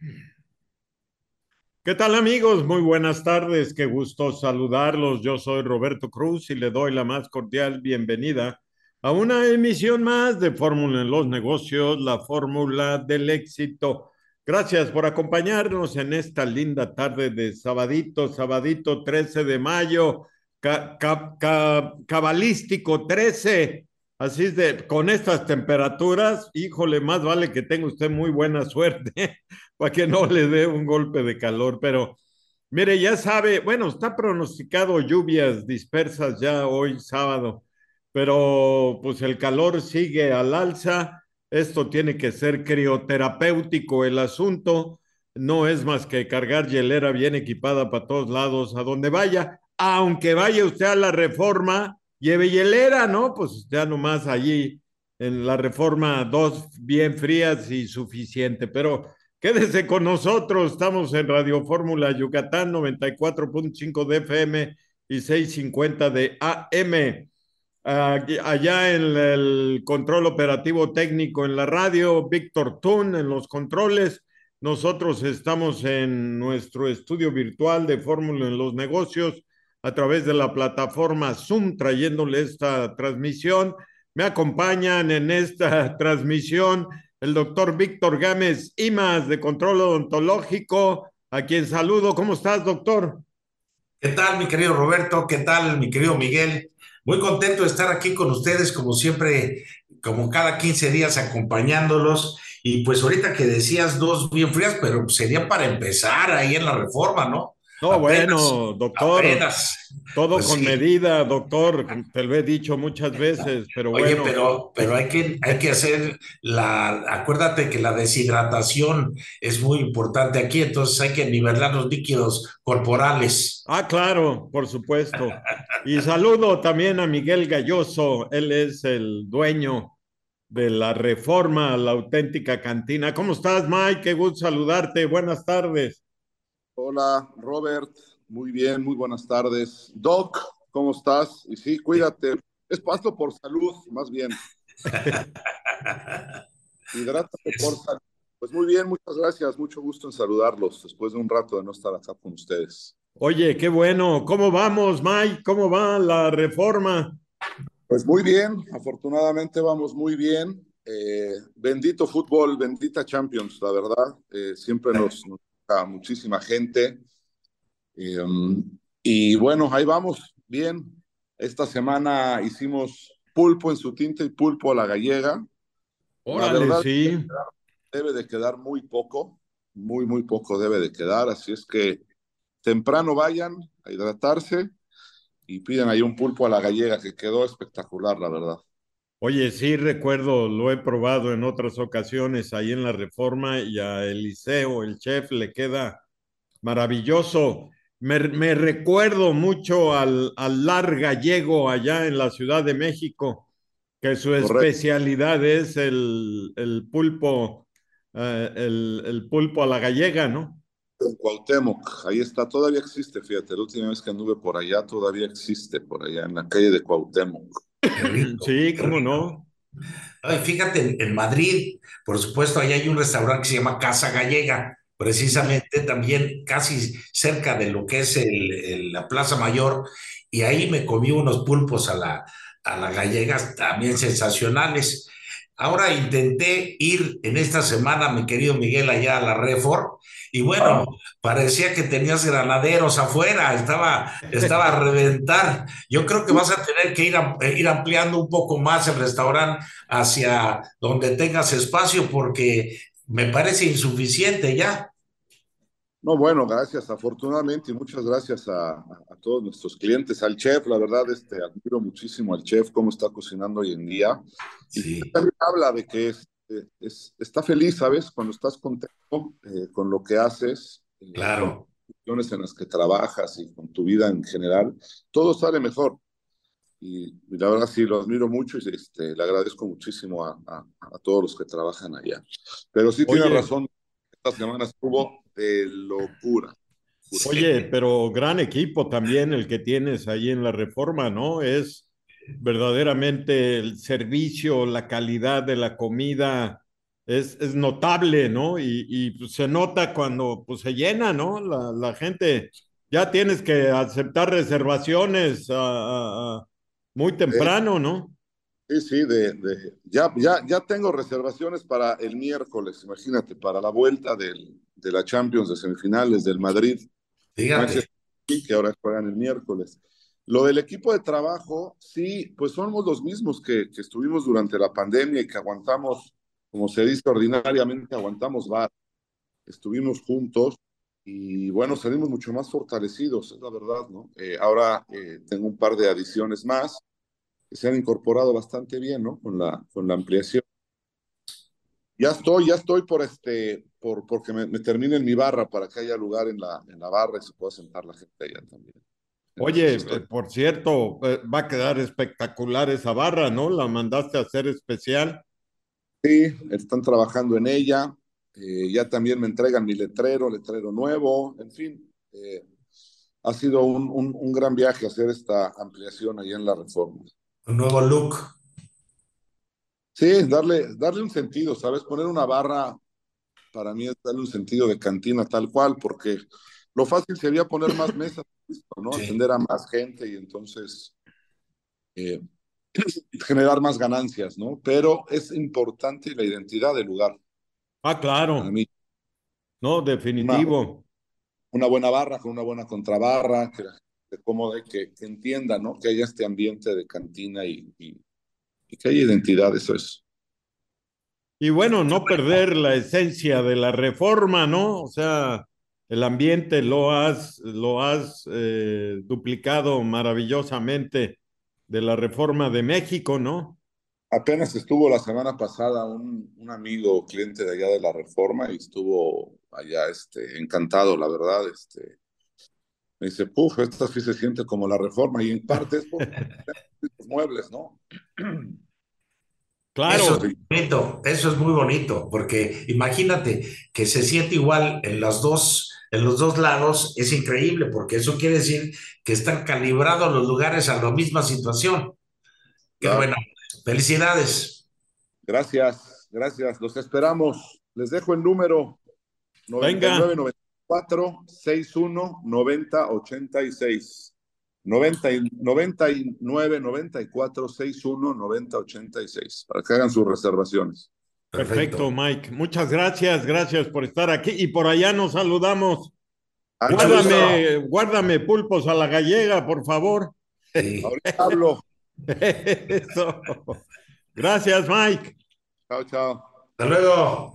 ¿Qué tal amigos? Muy buenas tardes, qué gusto saludarlos. Yo soy Roberto Cruz y le doy la más cordial bienvenida a una emisión más de Fórmula en los Negocios, la fórmula del éxito. Gracias por acompañarnos en esta linda tarde de sabadito 13 de mayo, cabalístico 13. Así es de, con estas temperaturas, híjole, más vale que tenga usted muy buena suerte para que no le dé un golpe de calor. Pero mire, ya sabe, bueno, está pronosticado lluvias dispersas ya hoy sábado, pero pues el calor sigue al alza. Esto tiene que ser crioterapéutico el asunto. No es más que cargar hielera bien equipada para todos lados, a donde vaya. Aunque vaya usted a la Reforma, lleve hielera, ¿no? Pues ya nomás allí en la Reforma dos bien frías y suficiente. Pero quédese con nosotros, estamos en Radio Fórmula Yucatán 94.5 de FM y 650 de AM. Allá en el control operativo técnico en la radio, Víctor Tun en los controles. Nosotros estamos en nuestro estudio virtual de Fórmula en los Negocios a través de la plataforma Zoom, trayéndole esta transmisión. Me acompañan en esta transmisión el doctor Víctor Gámez Imas de Control Odontológico, a quien saludo. ¿Cómo estás, doctor? ¿Qué tal, mi querido Roberto? ¿Qué tal, mi querido Miguel? Muy contento de estar aquí con ustedes, como siempre, como cada 15 días acompañándolos. Y pues ahorita que decías dos bien frías, pero sería para empezar ahí en la Reforma, ¿no? No, Apenas, bueno, doctor, apenas. todo Pues con sí. medida, doctor, te lo he dicho muchas veces, pero Oye, bueno, pero hay que hacer acuérdate que la deshidratación es muy importante aquí, entonces hay que nivelar los líquidos corporales. claro, por supuesto. Y saludo también a Miguel Galloso, él es el dueño de la Reforma, la auténtica cantina. ¿Cómo estás, Mike? Qué gusto saludarte, buenas tardes. Hola, Robert. Muy bien, muy buenas tardes. Doc, ¿cómo estás? Y sí, cuídate. Es pasto por salud, más bien. Hidrátate por salud. Pues muy bien, muchas gracias. Mucho gusto en saludarlos después de un rato de no estar acá con ustedes. Oye, qué bueno. ¿Cómo vamos, Mike? ¿Cómo va la Reforma? Pues muy bien, afortunadamente vamos muy bien. Bendito fútbol, bendita Champions, la verdad. Siempre nos toca muchísima gente. Eh, y bueno, ahí vamos, bien. Esta semana hicimos pulpo en su tinta y pulpo a la gallega. La Órale, verdad sí. debe de quedar muy poco, muy, muy poco debe de quedar. Así es que temprano vayan a hidratarse y pidan ahí un pulpo a la gallega que quedó espectacular, la verdad. Oye, sí recuerdo, lo he probado en otras ocasiones ahí en la Reforma y a Eliseo, el chef, le queda maravilloso. Me recuerdo mucho al Lar Gallego allá en la Ciudad de México, que su Correcto. especialidad es el pulpo, el pulpo a la gallega, ¿no? En Cuauhtémoc, ahí está, todavía existe, fíjate, la última vez que anduve por allá, todavía existe por allá en la calle de Cuauhtémoc. Qué rico, Sí, qué cómo rico. no. Ay, fíjate, en Madrid, por supuesto, ahí hay un restaurante que se llama Casa Gallega, precisamente también casi cerca de lo que es la Plaza Mayor, y ahí me comí unos pulpos a la gallega, también sensacionales. Ahora intenté ir en esta semana, mi querido Miguel, allá a la Refor, y bueno, parecía que tenías granaderos afuera, estaba a reventar. Yo creo que vas a tener que ir ampliando un poco más el restaurante hacia donde tengas espacio porque me parece insuficiente ya. No, bueno, gracias, afortunadamente, y muchas gracias a todos nuestros clientes, al chef, la verdad, admiro muchísimo al chef, cómo está cocinando hoy en día, y Sí, también habla de que está feliz, ¿sabes? Cuando estás contento con lo que haces, con las claro. condiciones en las que trabajas y con tu vida en general, todo sale mejor, y la verdad sí, lo admiro mucho y le agradezco muchísimo a todos los que trabajan allá. Pero sí tiene Oye, razón, esta semana estuvo de locura. Locura. oye, pero gran equipo también el que tienes ahí en la Reforma, ¿no? Es verdaderamente el servicio, la calidad de la comida, es notable, ¿no? Pues, se nota cuando pues, se llena, ¿no? La gente, ya tienes que aceptar reservaciones muy temprano, ¿no? Sí, sí, ya tengo reservaciones para el miércoles, imagínate, para la vuelta de la Champions de semifinales del Madrid, Fíjate. Manchester City, que ahora juegan el miércoles. Lo del equipo de trabajo, sí, pues somos los mismos que estuvimos durante la pandemia y que aguantamos, como se dice ordinariamente, aguantamos vara. Estuvimos juntos y bueno, salimos mucho más fortalecidos, es la verdad, ¿no? Ahora tengo un par de adiciones más que se han incorporado bastante bien, ¿no? Con la ampliación. Ya estoy porque me terminen mi barra para que haya lugar en la barra y se pueda sentar la gente allá también. En Oye, esas estoy. por cierto, va a quedar espectacular esa barra, ¿no? La mandaste a hacer especial. Sí, están trabajando en ella. Ya también me entregan mi letrero nuevo, en fin. Ha sido un gran viaje hacer esta ampliación allá en la Reforma. Un nuevo look. Sí, darle un sentido, ¿sabes? Poner una barra para mí es darle un sentido de cantina tal cual, porque lo fácil sería poner más mesas, ¿no? Sí. Atender a más gente y entonces eh, generar más ganancias, ¿no? Pero es importante la identidad del lugar. Ah, Para claro, mí, no, una, definitivo. una buena barra con una buena contrabarra, que la gente se acomode, que entienda, ¿no? Que haya este ambiente de cantina y que haya identidad, eso es. Y bueno, no perder la esencia de la reforma, ¿no? O sea, el ambiente lo has duplicado maravillosamente de la reforma de México, ¿no? Apenas estuvo la semana pasada un amigo cliente de allá de la Reforma y estuvo allá encantado, la verdad. Me dice, puf, esta sí se siente como la Reforma y en parte es por los muebles, ¿no? Eso es Claro, bonito, eso es muy bonito, porque imagínate que se siente igual en los dos lados, es increíble, porque eso quiere decir que están calibrados los lugares a la misma situación. Qué bueno. Claro. Felicidades. Gracias, gracias. Los esperamos. Les dejo el número venga, 9994-619086. 9994-619086 para que hagan sus reservaciones. perfecto, Perfecto. Mike. Muchas gracias, gracias por estar aquí. Y por allá nos saludamos. Mucho Ándale, pues. gusto. Guárdame pulpos a la gallega, por favor. Sí. Ahorita hablo. Eso. Gracias, Mike. Chao, chao. Hasta luego.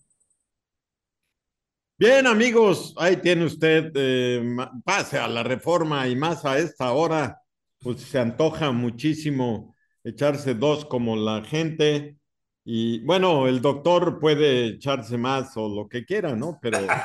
Bien, amigos, ahí tiene usted, pase a la reforma y más a esta hora, pues se antoja muchísimo echarse dos como la gente. Y bueno, el doctor puede echarse más o lo que quiera, ¿no? Pero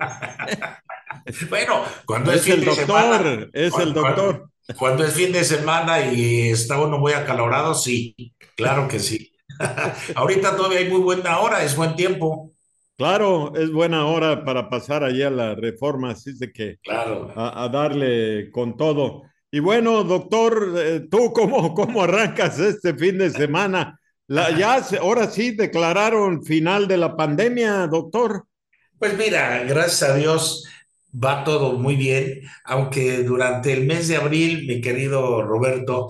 Bueno, cuando es es fin el de semana, doctor, es el doctor. cuando es fin de semana y está uno muy acalorado, sí, claro que sí. Ahorita todavía hay muy buena hora, es buen tiempo. Claro, es buena hora para pasar allá a la reforma, así es de que Claro. a darle con todo. Y bueno, doctor, ¿tú cómo arrancas este fin de semana? Ahora sí declararon final de la pandemia, doctor. Pues mira, gracias a Dios va todo muy bien, aunque durante el mes de abril, mi querido Roberto,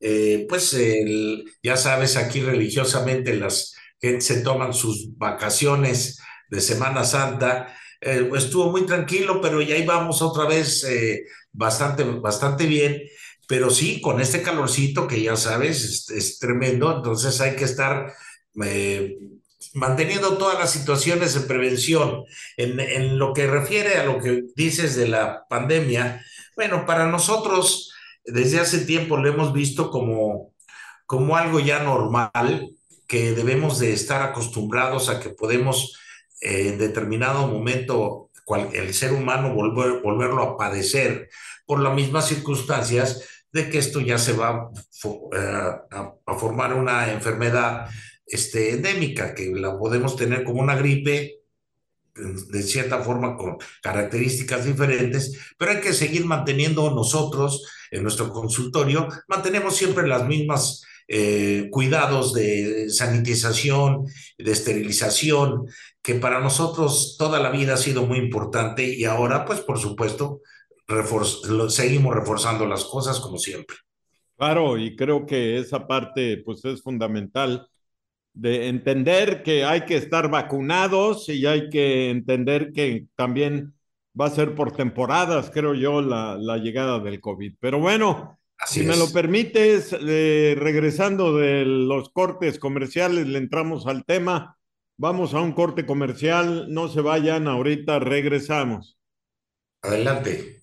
ya sabes, aquí religiosamente las gente se toman sus vacaciones de Semana Santa. Estuvo muy tranquilo, pero ya íbamos otra vez bastante bien. Pero sí, con este calorcito que ya sabes, es tremendo, entonces hay que estar eh, manteniendo todas las situaciones de prevención. En lo que refiere a lo que dices de la pandemia, bueno, para nosotros desde hace tiempo lo hemos visto como algo ya normal, que debemos de estar acostumbrados a que podemos en determinado momento el ser humano volverlo a padecer por las mismas circunstancias de que esto ya se va a formar una enfermedad endémica, que la podemos tener como una gripe, de cierta forma con características diferentes, pero hay que seguir manteniendo nosotros en nuestro consultorio, mantenemos siempre las mismas cuidados de sanitización, de esterilización, que para nosotros toda la vida ha sido muy importante y ahora, pues por supuesto, seguimos reforzando las cosas como siempre. Claro, y creo que esa parte pues es fundamental de entender que hay que estar vacunados y hay que entender que también va a ser por temporadas, creo yo, la llegada del COVID. Pero bueno, si Así me lo es. permites, regresando de los cortes comerciales, le entramos al tema. Vamos a un corte comercial, no se vayan, ahorita regresamos. Adelante.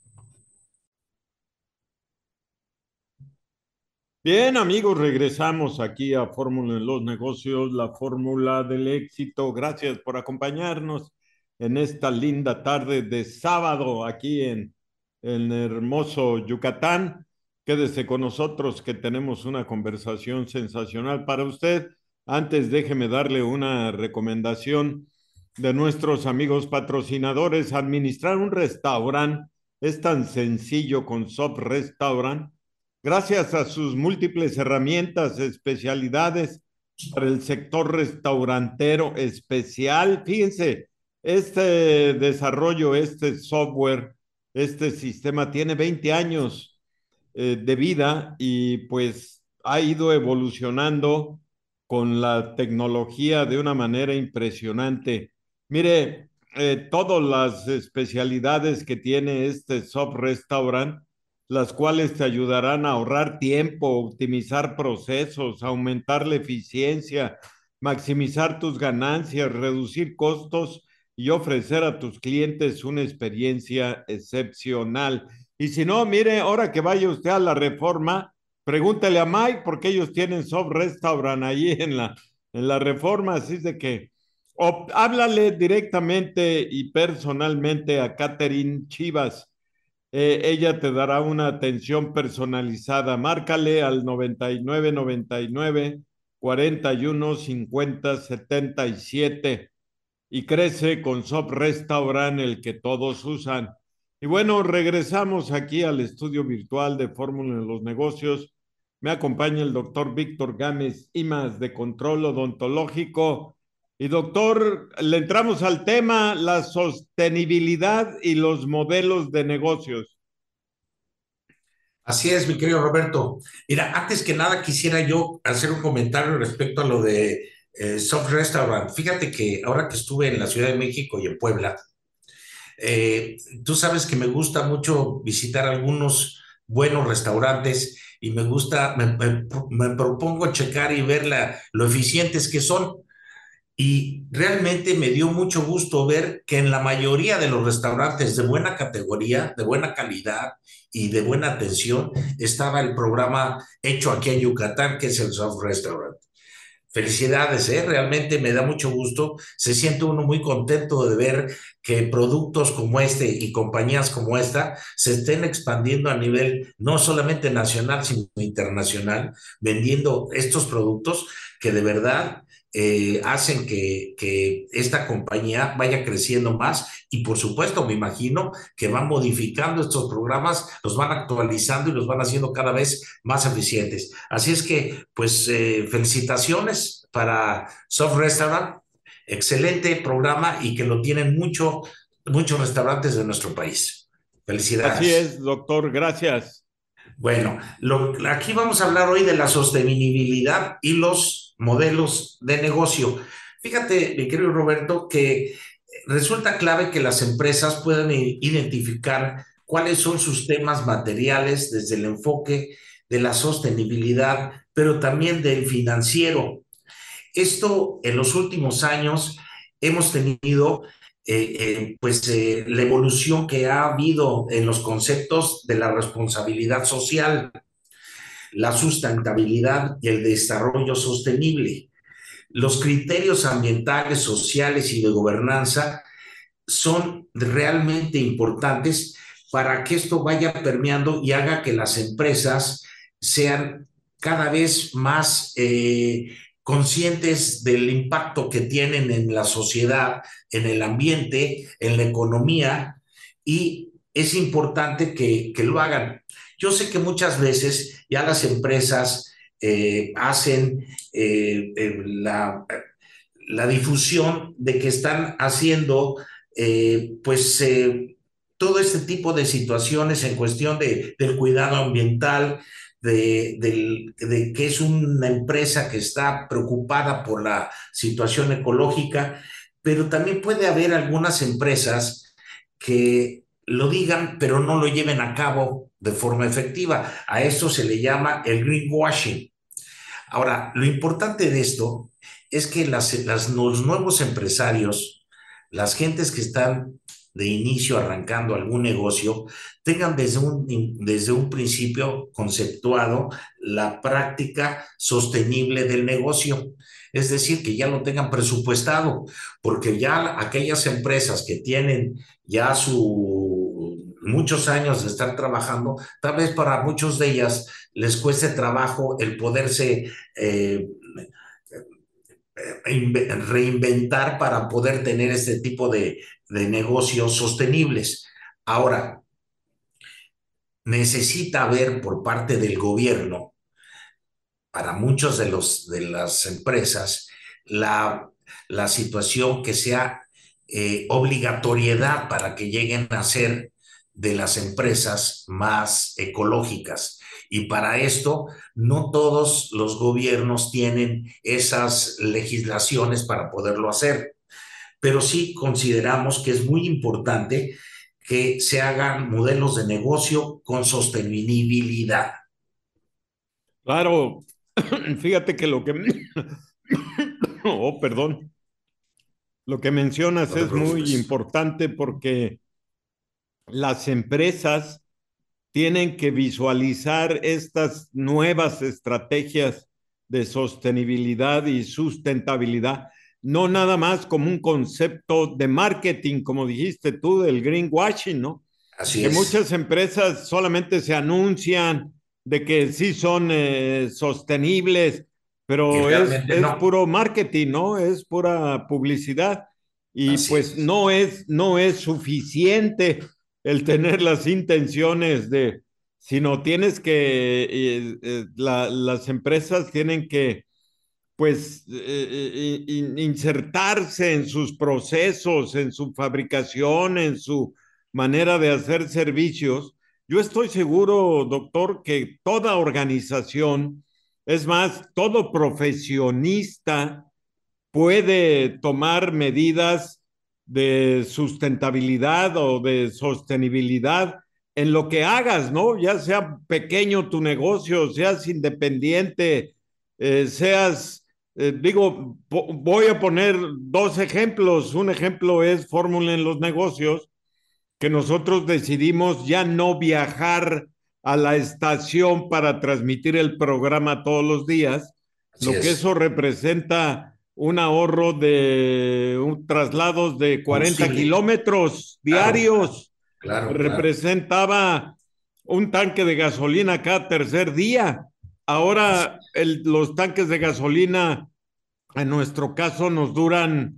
Bien, amigos, regresamos aquí a Fórmula de los Negocios, la fórmula del éxito. Gracias por acompañarnos en esta linda tarde de sábado aquí en hermoso Yucatán. Quédese con nosotros que tenemos una conversación sensacional para usted. Antes, déjeme darle una recomendación de nuestros amigos patrocinadores. Administrar un restaurante es tan sencillo con Sop Restaurant gracias a sus múltiples herramientas, especialidades para el sector restaurantero especial. Fíjense, este desarrollo, este software, este sistema tiene 20 años de vida y pues ha ido evolucionando con la tecnología de una manera impresionante. Mire, todas las especialidades que tiene este soft restaurant, las cuales te ayudarán a ahorrar tiempo, optimizar procesos, aumentar la eficiencia, maximizar tus ganancias, reducir costos y ofrecer a tus clientes una experiencia excepcional. Y si no, mire, ahora que vaya usted a la Reforma, pregúntele a Mike porque ellos tienen soft restaurant allí en la Reforma, así es de que háblale directamente y personalmente a Catherine Chivas. Ella te dará una atención personalizada. Márcale al 99 41 50 77 y crece con Sop Restaurant, el que todos usan. Y bueno, regresamos aquí al estudio virtual de Fórmula en los Negocios. Me acompaña el doctor Víctor Gámez Imas de Control Odontológico. Y doctor, le entramos al tema, la sostenibilidad y los modelos de negocios. Así es, mi querido Roberto. Mira, antes que nada quisiera yo hacer un comentario respecto a lo de Soft Restaurant. Fíjate que ahora que estuve en la Ciudad de México y en Puebla, tú sabes que me gusta mucho visitar algunos buenos restaurantes y me propongo checar y ver lo eficientes que son. Y realmente me dio mucho gusto ver que en la mayoría de los restaurantes de buena categoría, de buena calidad y de buena atención, estaba el programa hecho aquí en Yucatán, que es el Soft Restaurant. Felicidades, ¿eh? Realmente me da mucho gusto. Se siente uno muy contento de ver que productos como este y compañías como esta se estén expandiendo a nivel no solamente nacional, sino internacional, vendiendo estos productos que de verdad hacen que esta compañía vaya creciendo más y por supuesto me imagino que van modificando estos programas, los van actualizando y los van haciendo cada vez más eficientes. Así es que, pues, felicitaciones para Soft Restaurant, excelente programa y que lo tienen muchos restaurantes de nuestro país. Así Felicidades. es, doctor, gracias. Bueno, aquí vamos a hablar hoy de la sostenibilidad y los modelos de negocio. Fíjate, mi querido Roberto, que resulta clave que las empresas puedan identificar cuáles son sus temas materiales desde el enfoque de la sostenibilidad, pero también del financiero. Esto en los últimos años hemos tenido la evolución que ha habido en los conceptos de la responsabilidad social, la sustentabilidad y el desarrollo sostenible. Los criterios ambientales, sociales y de gobernanza son realmente importantes para que esto vaya permeando y haga que las empresas sean cada vez más conscientes del impacto que tienen en la sociedad, en el ambiente, en la economía, y es importante que lo hagan. Yo sé que muchas veces ya las empresas hacen la difusión de que están haciendo pues todo este tipo de situaciones en cuestión del cuidado ambiental, de que es una empresa que está preocupada por la situación ecológica, pero también puede haber algunas empresas que lo digan, pero no lo lleven a cabo de forma efectiva. A esto se le llama el greenwashing. Ahora, lo importante de esto es que los nuevos empresarios, las gentes que están de inicio arrancando algún negocio, tengan desde un principio conceptuado la práctica sostenible del negocio. Es decir, que ya lo tengan presupuestado, porque ya aquellas empresas que tienen ya muchos años de estar trabajando, tal vez para muchos de ellas les cueste trabajo el poderse reinventar para poder tener este tipo de negocios sostenibles. Ahora, necesita haber por parte del gobierno, para muchos de las empresas, la situación que sea obligatoriedad para que lleguen a ser de las empresas más ecológicas. Y para esto, no todos los gobiernos tienen esas legislaciones para poderlo hacer, pero sí consideramos que es muy importante que se hagan modelos de negocio con sostenibilidad. Claro, fíjate que oh, perdón, lo que mencionas No te es muy preocupes. importante porque las empresas tienen que visualizar estas nuevas estrategias de sostenibilidad y sustentabilidad, no nada más como un concepto de marketing, como dijiste tú, del greenwashing, ¿no? Así Que es. muchas empresas solamente se anuncian de que sí son sostenibles, Y pero realmente es no. puro marketing, ¿no? Es pura publicidad y Así pues es. no es suficiente el tener las intenciones de, sino tienes que, las empresas tienen que pues insertarse en sus procesos, en su fabricación, en su manera de hacer servicios. Yo estoy seguro, doctor, que toda organización, es más, todo profesionista puede tomar medidas de sustentabilidad o de sostenibilidad en lo que hagas, ¿no? Ya sea pequeño tu negocio, seas independiente, seas, digo, voy a poner dos ejemplos. Un ejemplo es Fórmula en los negocios, que nosotros decidimos ya no viajar a la estación para transmitir el programa todos los días, Así lo que eso es. representa un ahorro de un traslados de 40 Combustible. kilómetros Claro, diarios, claro, claro. representaba un tanque de gasolina cada tercer día. Así Ahora los tanques de gasolina, en nuestro caso, nos duran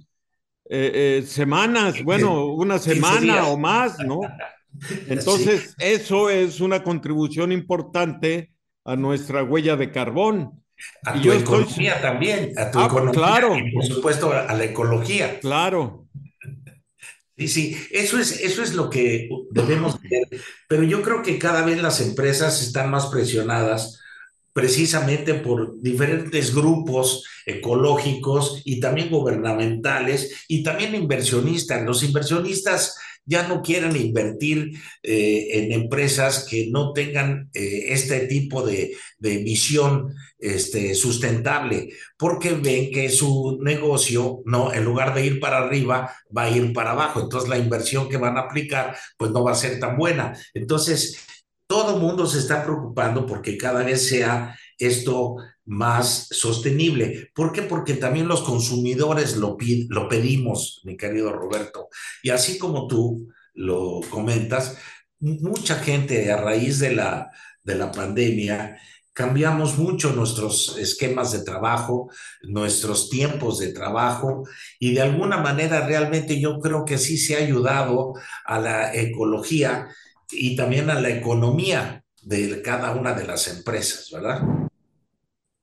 semanas, es. bueno, una 15 semana o días. más, ¿no? Sí. Entonces, eso es una contribución importante a nuestra huella de carbón. A Y tu yo estoy, economía también, a tu ah, economía y claro, por supuesto a la ecología. claro, Sí, sí, eso es lo que debemos ver, pero yo creo que cada vez las empresas están más presionadas precisamente por diferentes grupos ecológicos y también gubernamentales y también inversionistas. Los inversionistas ya no quieren invertir en empresas que no tengan este tipo de visión sustentable, porque ven que su negocio, no, en lugar de ir para arriba, va a ir para abajo. Entonces la inversión que van a aplicar, pues no va a ser tan buena. Entonces, todo el mundo se está preocupando porque cada vez sea esto más sostenible. ¿Por qué? Porque también los consumidores lo pedimos, mi querido Roberto. Y así como tú lo comentas, mucha gente a raíz de la pandemia cambiamos mucho nuestros esquemas de trabajo, nuestros tiempos de trabajo y de alguna manera realmente yo creo que sí se ha ayudado a la ecología y también a la economía de cada una de las empresas, ¿verdad?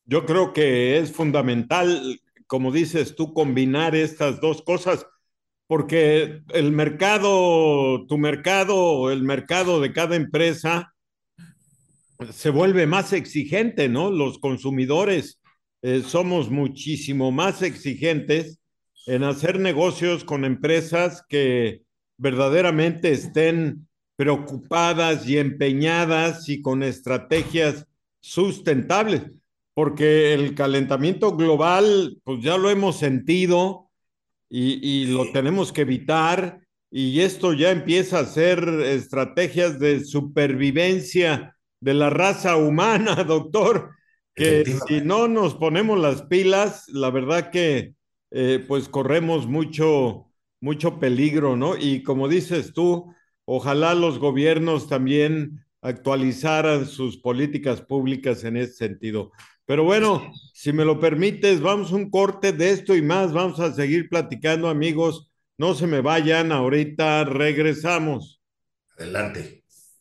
Yo creo que es fundamental, como dices tú, combinar estas dos cosas, porque el mercado, tu mercado, el mercado de cada empresa se vuelve más exigente, ¿no? Los consumidores somos muchísimo más exigentes en hacer negocios con empresas que verdaderamente estén preocupadas y empeñadas y con estrategias sustentables, porque el calentamiento global, pues ya lo hemos sentido y lo Sí, tenemos que evitar. Y esto ya empieza a ser estrategias de supervivencia de la raza humana, doctor, que si efectivamente. no nos ponemos las pilas, la verdad que pues corremos mucho peligro, ¿no? Y como dices tú, ojalá los gobiernos también actualizaran sus políticas públicas en ese sentido. Pero bueno, si me lo permites, vamos a un corte de esto y más. Vamos a seguir platicando, amigos. No se me vayan, ahorita regresamos. Adelante.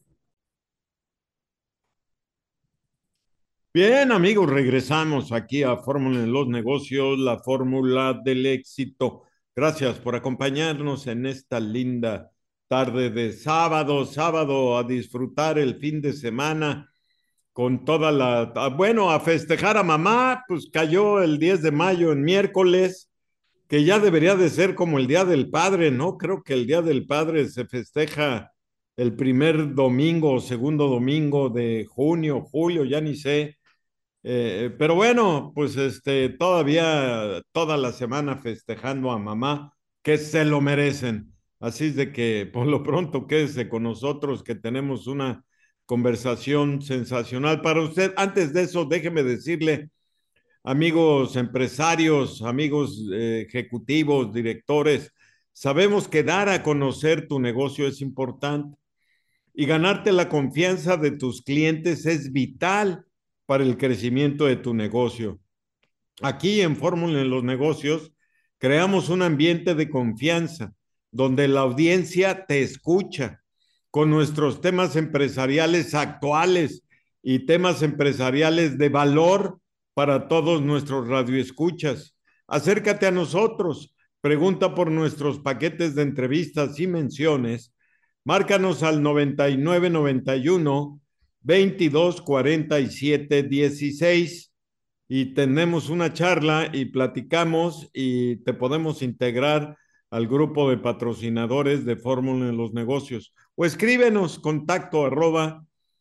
Bien, amigos, regresamos aquí a Fórmula en los Negocios, la fórmula del éxito. Gracias por acompañarnos en esta linda tarde de sábado, a disfrutar el fin de semana con toda bueno, a festejar a mamá, pues cayó el 10 de mayo en miércoles, que ya debería de ser como el Día del Padre, ¿no? Creo que el Día del Padre se festeja el primer domingo o segundo domingo de junio, julio, ya ni sé. Pero bueno, pues todavía toda la semana festejando a mamá, que se lo merecen. Así es de que por lo pronto quédese con nosotros, que tenemos una conversación sensacional para usted. Antes de eso, déjeme decirle, amigos empresarios, amigos ejecutivos, directores, sabemos que dar a conocer tu negocio es importante y ganarte la confianza de tus clientes es vital para el crecimiento de tu negocio. Aquí en Fórmula en los Negocios creamos un ambiente de confianza donde la audiencia te escucha con nuestros temas empresariales actuales y temas empresariales de valor para todos nuestros radioescuchas. Acércate a nosotros, pregunta por nuestros paquetes de entrevistas y menciones. Márcanos al 9991 22 47 16 y tenemos una charla y platicamos y te podemos integrar al grupo de patrocinadores de Fórmula en los Negocios. O escríbenos contacto arroba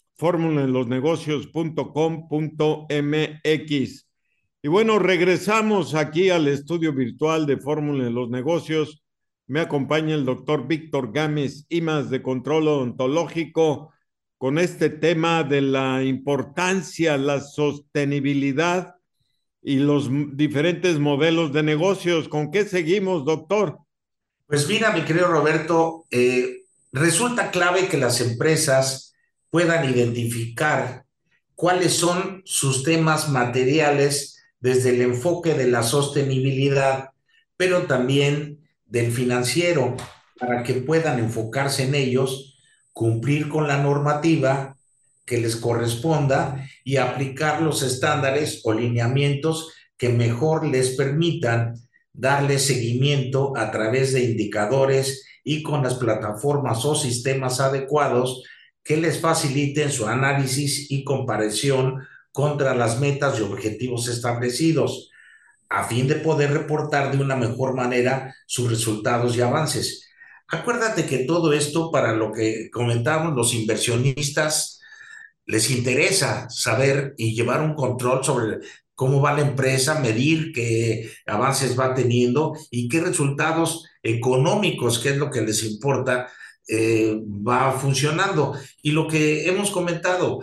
formulaenlosnegocios.com.mx. Y bueno, regresamos aquí al estudio virtual de Fórmula en los Negocios. Me acompaña el doctor Víctor Gámez Imas de Control Odontológico con este tema de la importancia, la sostenibilidad y los diferentes modelos de negocios. ¿Con qué seguimos, doctor? Pues mira, mi querido Roberto, resulta clave que las empresas puedan identificar cuáles son sus temas materiales desde el enfoque de la sostenibilidad, pero también del financiero, para que puedan enfocarse en ellos, cumplir con la normativa que les corresponda y aplicar los estándares o lineamientos que mejor les permitan darle seguimiento a través de indicadores y con las plataformas o sistemas adecuados que les faciliten su análisis y comparación contra las metas y objetivos establecidos, a fin de poder reportar de una mejor manera sus resultados y avances. Acuérdate que todo esto, para lo que comentábamos, los inversionistas les interesa saber y llevar un control sobre cómo va la empresa, medir qué avances va teniendo y qué resultados económicos, que es lo que les importa, va funcionando. Y lo que hemos comentado,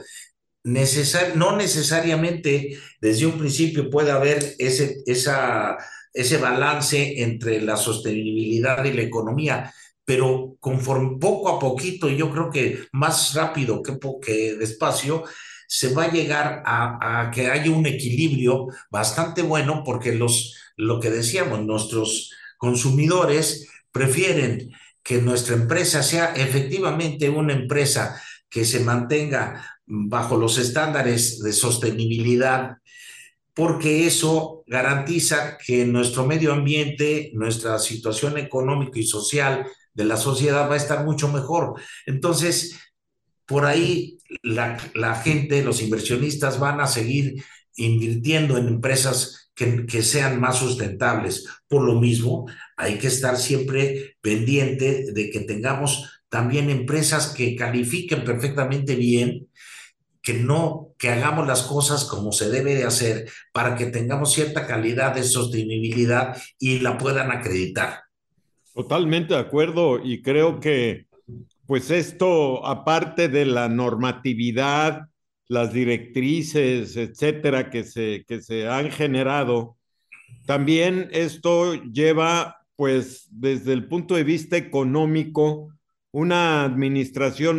no necesariamente desde un principio puede haber ese balance entre la sostenibilidad y la economía, pero conforme poco a poquito, yo creo que más rápido que despacio, se va a llegar a que haya un equilibrio bastante bueno, porque lo que decíamos, nuestros consumidores prefieren que nuestra empresa sea efectivamente una empresa que se mantenga bajo los estándares de sostenibilidad porque eso garantiza que nuestro medio ambiente, nuestra situación económica y social de la sociedad va a estar mucho mejor. Entonces, por ahí la gente, los inversionistas van a seguir invirtiendo en empresas que sean más sustentables. Por lo mismo, hay que estar siempre pendiente de que tengamos también empresas que califiquen perfectamente bien, que no, que hagamos las cosas como se debe de hacer para que tengamos cierta calidad de sostenibilidad y la puedan acreditar. Totalmente de acuerdo y creo que pues esto, aparte de la normatividad, las directrices, etcétera, que se han generado, también esto lleva, pues, desde el punto de vista económico, una administración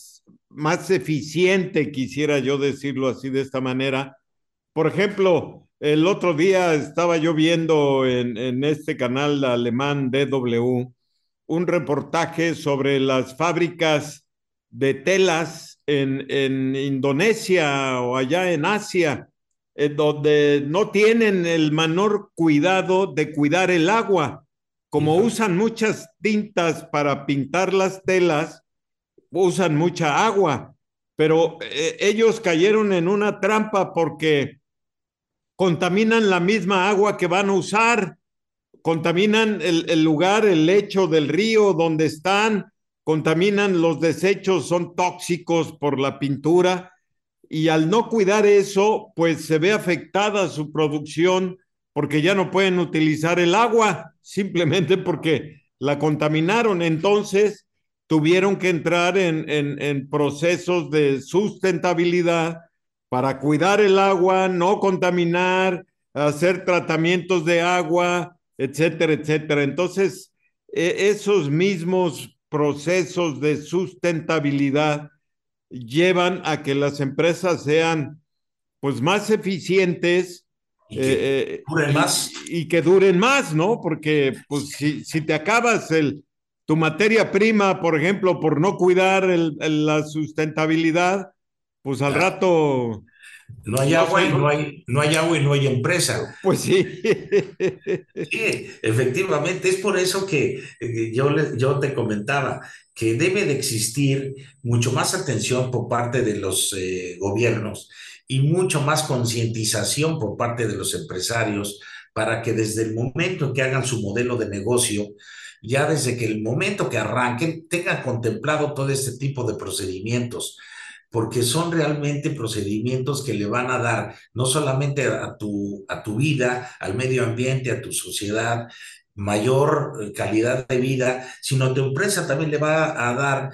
más eficiente, quisiera yo decirlo así de esta manera. Por ejemplo, el otro día estaba yo viendo en este canal alemán DW un reportaje sobre las fábricas de telas en Indonesia o allá en Asia, donde no tienen el menor cuidado de cuidar el agua. Como usan muchas tintas para pintar las telas, usan mucha agua, pero ellos cayeron en una trampa porque contaminan la misma agua que van a usar, contaminan el lugar, el lecho del río donde están, contaminan los desechos, son tóxicos por la pintura y al no cuidar eso, pues se ve afectada su producción porque ya no pueden utilizar el agua, simplemente porque la contaminaron. Entonces, tuvieron que entrar en procesos de sustentabilidad para cuidar el agua, no contaminar, hacer tratamientos de agua, etcétera, etcétera. Entonces, esos mismos procesos de sustentabilidad llevan a que las empresas sean pues más eficientes Y que duren más. y que duren más, ¿no? Porque pues si te acabas tu materia prima, por ejemplo, por no cuidar la sustentabilidad, pues al Claro. rato, No hay no agua sé, y no ¿no? hay, no hay agua y no hay empresa. Pues sí. Sí, efectivamente, es por eso que yo te comentaba que debe de existir mucho más atención por parte de los gobiernos y mucho más concientización por parte de los empresarios para que desde el momento en que hagan su modelo de negocio, ya desde que el momento que arranquen, tengan contemplado todo este tipo de procedimientos, porque son realmente procedimientos que le van a dar no solamente a tu vida, al medio ambiente, a tu sociedad, mayor calidad de vida, sino a tu empresa también le va a dar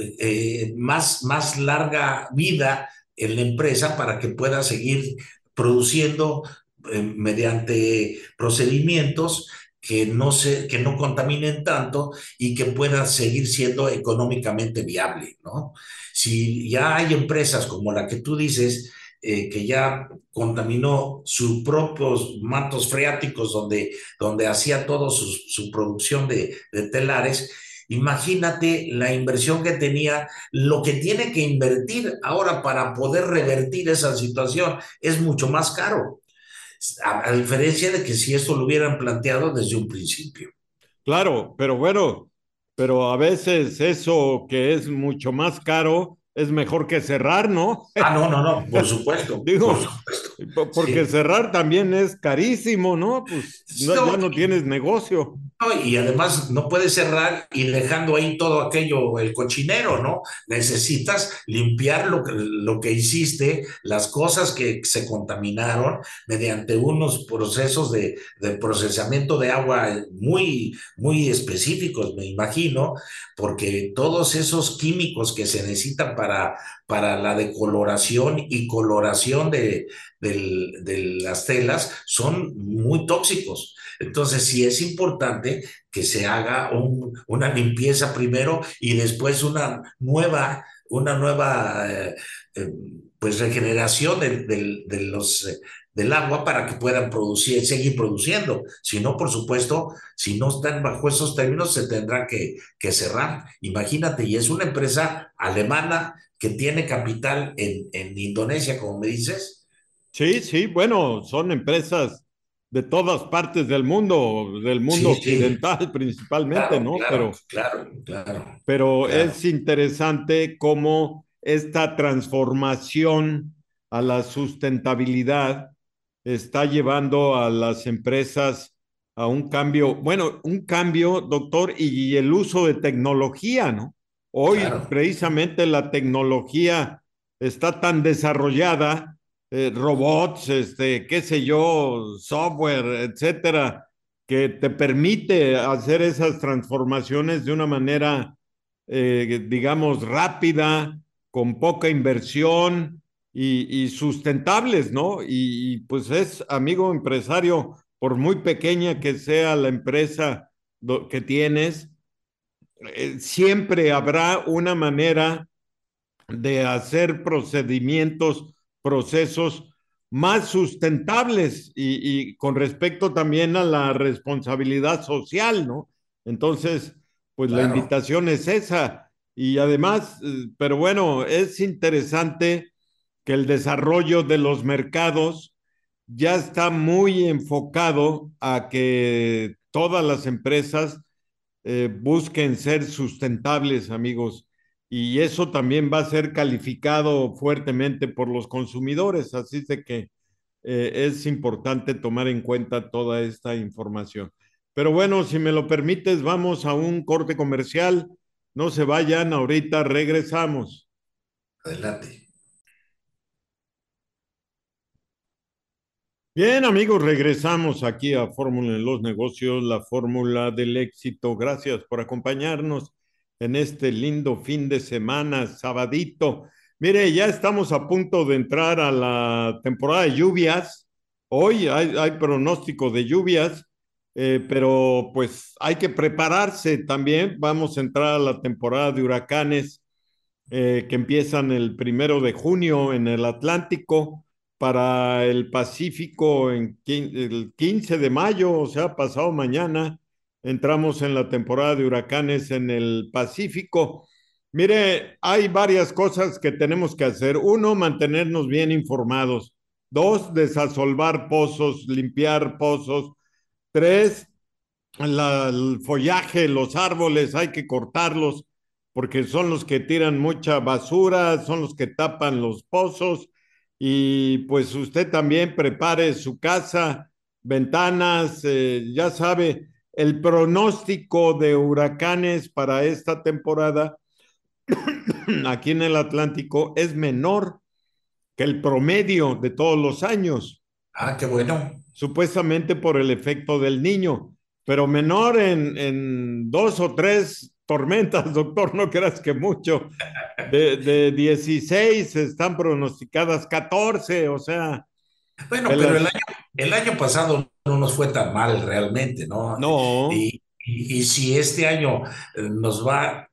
más larga vida en la empresa para que pueda seguir produciendo mediante procedimientos que no contaminen tanto y que puedan seguir siendo económicamente viable, ¿no? Si ya hay empresas como la que tú dices, que ya contaminó sus propios mantos freáticos donde hacía toda su producción de telares, imagínate la inversión que tenía, lo que tiene que invertir ahora para poder revertir esa situación es mucho más caro, a diferencia de que si esto lo hubieran planteado desde un principio. Claro, pero bueno, pero a veces eso que es mucho más caro es mejor que cerrar, ¿no? Ah, no, no, no, por Digo, supuesto, porque sí. cerrar también es carísimo, ¿no? Pues ya No, no tienes negocio. no, y además no puedes cerrar y dejando ahí todo aquello, el cochinero, ¿no? Necesitas limpiar lo que hiciste, las cosas que se contaminaron mediante unos procesos de procesamiento de agua muy específicos, me imagino, porque todos esos químicos que se necesitan para la decoloración y coloración de las telas son muy tóxicos. Entonces, sí es importante que se haga una limpieza primero y después una nueva pues regeneración del agua para que puedan producir, seguir produciendo. Si no, por supuesto, si no están bajo esos términos, se tendrá que cerrar. Imagínate, y es una empresa alemana que tiene capital en Indonesia, como me dices. Sí, sí, bueno, son empresas de todas partes del mundo Sí, sí, occidental principalmente, claro, ¿no? claro, claro, claro, Pero claro, es interesante cómo esta transformación a la sustentabilidad está llevando a las empresas a un cambio, bueno, un cambio, doctor, y el uso de tecnología, ¿no? Hoy claro. precisamente la tecnología está tan desarrollada, robots, qué sé yo, software, etcétera, que te permite hacer esas transformaciones de una manera, digamos, rápida, con poca inversión y sustentables, ¿no? Pues es, amigo empresario, por muy pequeña que sea la empresa que tienes, siempre habrá una manera de hacer procedimientos, procesos más sustentables y con respecto también a la responsabilidad social, ¿no? Entonces, pues la Claro. invitación es esa. Y además, pero bueno, es interesante que el desarrollo de los mercados ya está muy enfocado a que todas las empresas busquen ser sustentables, amigos, y eso también va a ser calificado fuertemente por los consumidores, así de que es importante tomar en cuenta toda esta información. Pero bueno, si me lo permites, vamos a un corte comercial. No se vayan, ahorita regresamos. Adelante. Bien, amigos, regresamos aquí a Fórmula en los Negocios, la fórmula del éxito. Gracias por acompañarnos en este lindo fin de semana, sabadito. Mire, ya estamos a punto de entrar a la temporada de lluvias. Hoy hay pronóstico de lluvias, pero pues hay que prepararse también. Vamos a entrar a la temporada de huracanes que empiezan el 1 de junio en el Atlántico, para el Pacífico el 15 de mayo, o sea, pasado mañana, entramos en la temporada de huracanes en el Pacífico. Mire, hay varias cosas que tenemos que hacer. Uno, mantenernos bien informados. Dos, desasolvar pozos, limpiar pozos. Tres, el follaje, los árboles, hay que cortarlos porque son los que tiran mucha basura, son los que tapan los pozos y pues usted también prepare su casa, ventanas, ya sabe, el pronóstico de huracanes para esta temporada aquí en el Atlántico es menor que el promedio de todos los años, Ah, qué bueno. supuestamente por el efecto del niño, pero menor en dos o tres tormentas, doctor, no creas que mucho. De 16 están pronosticadas 14, o sea, Bueno, de pero las... el año pasado no nos fue tan mal realmente, ¿no? No, Y si este año nos va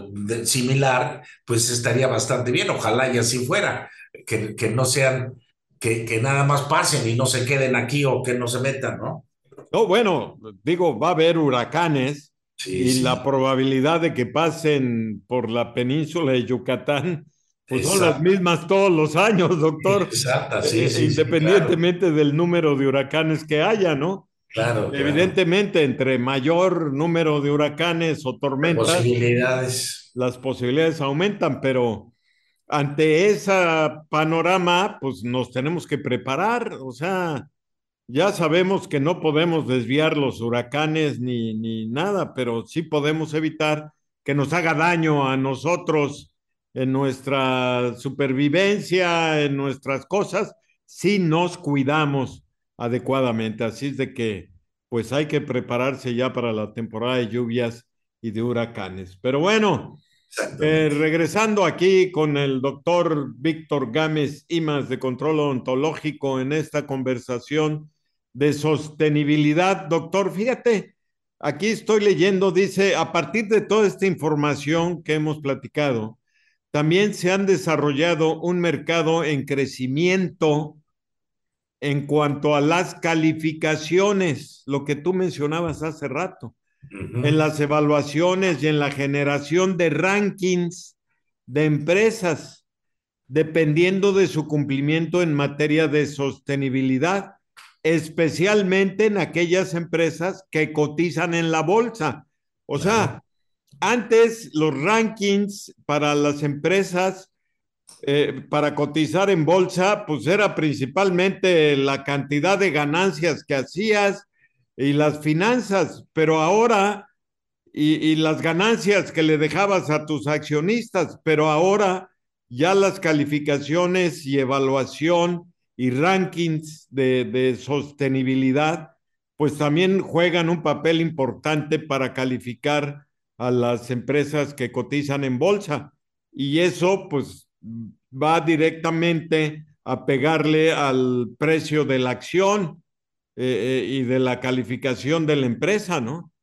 similar, pues estaría bastante bien. Ojalá y así fuera, que no sean, que nada más pasen y no se queden aquí o que no se metan, ¿no? no, bueno, digo, va a haber huracanes Sí, y la sí, probabilidad de que pasen por la península de Yucatán, pues son las exacto, mismas todos los años, doctor, exacta, sí, sí, sí, claro, independientemente del número de huracanes que haya, ¿no? claro, claro. Evidentemente, entre mayor número de huracanes o De tormentas, posibilidades. las posibilidades aumentan, pero ante ese panorama, pues nos tenemos que preparar, o sea, ya sabemos que no podemos desviar los huracanes ni nada, pero sí podemos evitar que nos haga daño a nosotros en nuestra supervivencia, en nuestras cosas, si nos cuidamos adecuadamente. Así es de que, pues hay que prepararse ya para la temporada de lluvias y de huracanes. Pero bueno. Exactamente. Regresando aquí con el doctor Víctor Gámez Imas de Control Ontológico en esta conversación de sostenibilidad. Doctor, fíjate, aquí estoy leyendo, dice, a partir de toda esta información que hemos platicado, también se han desarrollado un mercado en crecimiento en cuanto a las calificaciones, lo que tú mencionabas hace rato, en Ujú. las evaluaciones y en la generación de rankings de empresas. dependiendo de su cumplimiento en materia de sostenibilidad, especialmente en aquellas empresas que cotizan en la bolsa. O Claro. sea, antes los rankings para las empresas para cotizar en bolsa, pues era principalmente la cantidad de ganancias que hacías y las finanzas, pero ahora, y las ganancias que le dejabas a tus accionistas, pero ahora ya las calificaciones y evaluación y rankings de sostenibilidad, pues también juegan un papel importante para calificar a las empresas que cotizan en bolsa. Y eso, pues, va directamente a pegarle al precio de la acción y de la calificación de la empresa, ¿no?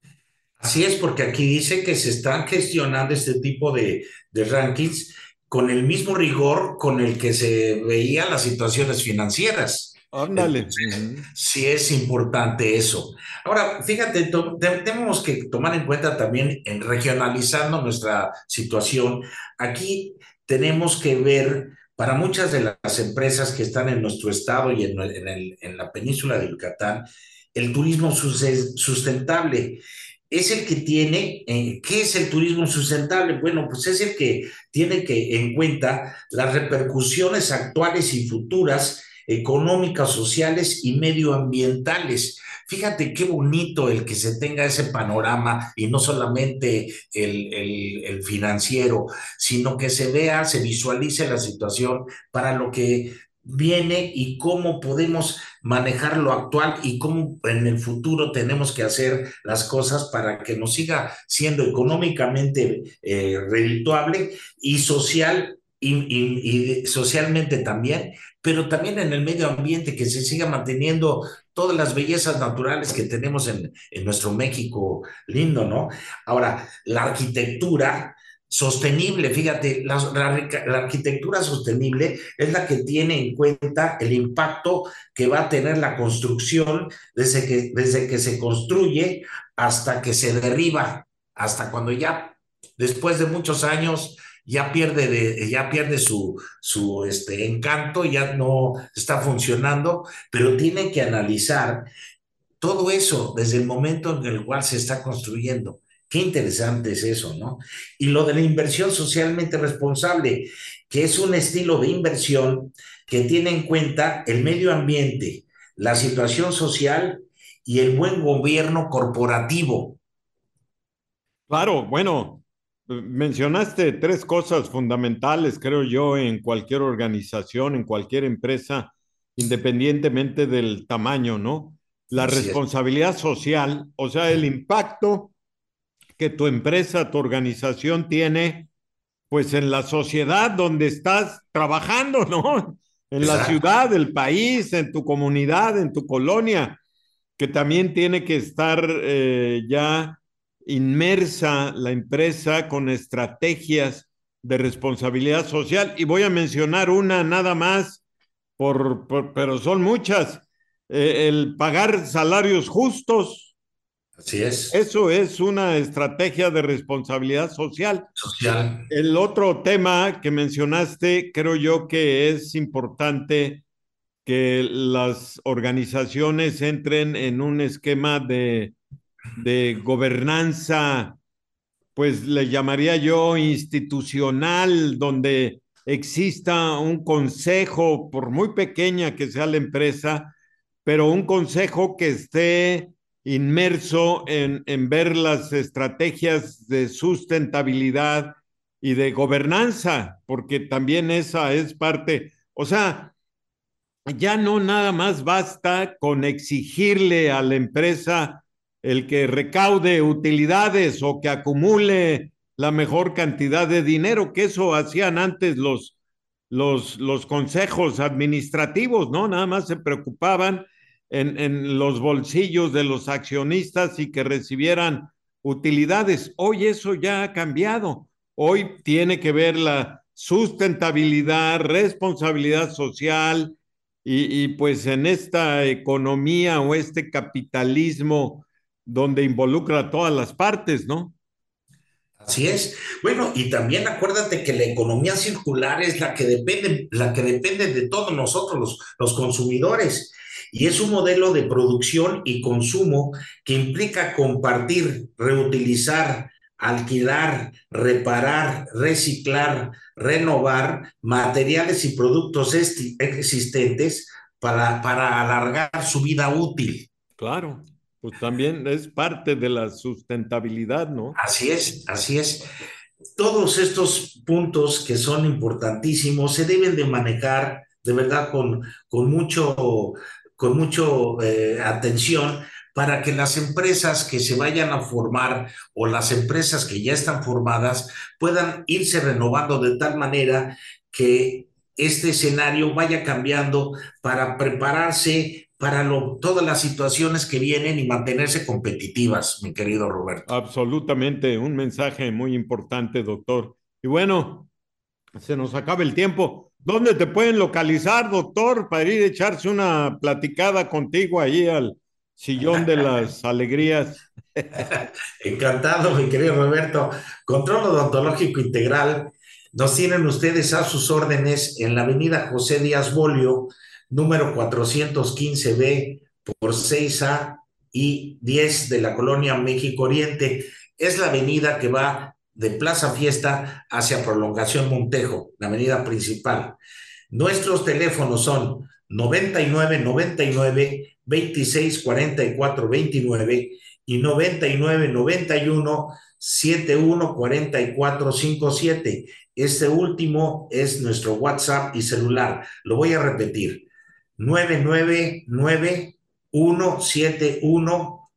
Así es, porque aquí dice que se están gestionando este tipo de rankings con el mismo rigor con el que se veían las situaciones financieras. Ándale. Entonces, sí es importante eso. Ahora, fíjate, tenemos que tomar en cuenta también en regionalizando nuestra situación. Aquí tenemos que ver para muchas de las empresas que están en nuestro estado y en la península de Yucatán, el turismo sustentable es el que tiene, ¿qué es el turismo sustentable? Bueno, pues es el que tiene que en cuenta las repercusiones actuales y futuras económicas, sociales y medioambientales. Fíjate qué bonito el que se tenga ese panorama y no solamente el financiero, sino que se vea, se visualice la situación para lo que viene y cómo podemos manejar lo actual y cómo en el futuro tenemos que hacer las cosas para que nos siga siendo económicamente redituable y social y socialmente también, pero también en el medio ambiente, que se siga manteniendo todas las bellezas naturales que tenemos en nuestro México lindo, ¿no? Ahora, la arquitectura sostenible, fíjate, la arquitectura sostenible es la que tiene en cuenta el impacto que va a tener la construcción desde que se construye hasta que se derriba, hasta cuando ya, después de muchos años, ya pierde su encanto, ya no está funcionando, pero tiene que analizar todo eso desde el momento en el cual se está construyendo. Qué interesante es eso, ¿no? Y lo de la inversión socialmente responsable, que es un estilo de inversión que tiene en cuenta el medio ambiente, la situación social y el buen gobierno corporativo. Claro, bueno, mencionaste tres cosas fundamentales, creo yo, en cualquier organización, en cualquier empresa, independientemente del tamaño, ¿no? La Así es. responsabilidad social, o sea, el impacto que tu empresa, tu organización tiene, pues en la sociedad donde estás trabajando, ¿no? En la Exacto. ciudad, el país, en tu comunidad, en tu colonia, que también tiene que estar ya inmersa la empresa con estrategias de responsabilidad social. Y voy a mencionar una nada más, pero son muchas. El pagar salarios justos, Así es. eso es una estrategia de responsabilidad social. Social. El otro tema que mencionaste, creo yo que es importante que las organizaciones entren en un esquema de gobernanza, pues le llamaría yo institucional, donde exista un consejo, por muy pequeña que sea la empresa, pero un consejo que esté inmerso en ver las estrategias de sustentabilidad y de gobernanza, porque también esa es parte, o sea, ya no nada más basta con exigirle a la empresa el que recaude utilidades o que acumule la mejor cantidad de dinero, que eso hacían antes los consejos administrativos, ¿no? Nada más se preocupaban en los bolsillos de los accionistas y que recibieran utilidades. Hoy eso ya ha cambiado. Hoy tiene que ver la sustentabilidad, responsabilidad social, pues en esta economía o este capitalismo donde involucra a todas las partes, ¿no? Así es. Bueno, y también acuérdate que la economía circular es la que depende de todos nosotros, los consumidores. Y es un modelo de producción y consumo que implica compartir, reutilizar, alquilar, reparar, reciclar, renovar materiales y productos existentes para alargar su vida útil. Claro, pues también es parte de la sustentabilidad, ¿no? Así es, así es. Todos estos puntos que son importantísimos se deben de manejar de verdad con mucho atención para que las empresas que se vayan a formar o las empresas que ya están formadas puedan irse renovando de tal manera que este escenario vaya cambiando para prepararse para todas las situaciones que vienen y mantenerse competitivas, mi querido Roberto. Absolutamente, un mensaje muy importante, doctor. Y bueno, se nos acaba el tiempo. ¿Dónde te pueden localizar, doctor, para ir a echarse una platicada contigo ahí al sillón de las alegrías? Encantado, mi querido Roberto. Control odontológico integral. Nos tienen ustedes a sus órdenes en la avenida José Díaz Bolio, número 415B por 6A y 10 de la colonia México Oriente. Es la avenida que va de Plaza Fiesta hacia Prolongación Montejo, la avenida principal. Nuestros teléfonos son 99 26 44 29 y 99 91 71 44 57. Este último es nuestro WhatsApp y celular. Lo voy a repetir: 999 171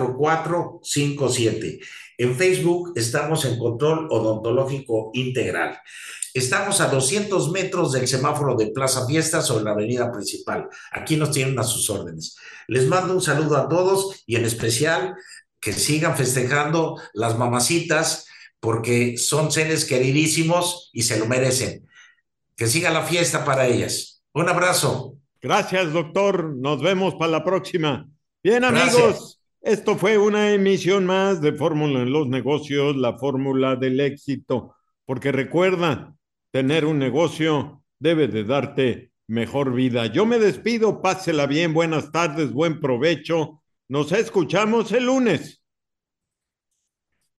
4457. En Facebook estamos en Control Odontológico Integral. Estamos a 200 metros del semáforo de Plaza Fiesta sobre la avenida principal. Aquí nos tienen a sus órdenes. Les mando un saludo a todos y en especial que sigan festejando las mamacitas porque son seres queridísimos y se lo merecen. Que siga la fiesta para ellas. Un abrazo. Gracias, doctor. Nos vemos para la próxima. Bien, Gracias. amigos, esto fue una emisión más de Fórmula en los Negocios, la fórmula del éxito. Porque recuerda, tener un negocio debe de darte mejor vida. Yo me despido, pásela bien, buenas tardes, buen provecho. Nos escuchamos el lunes.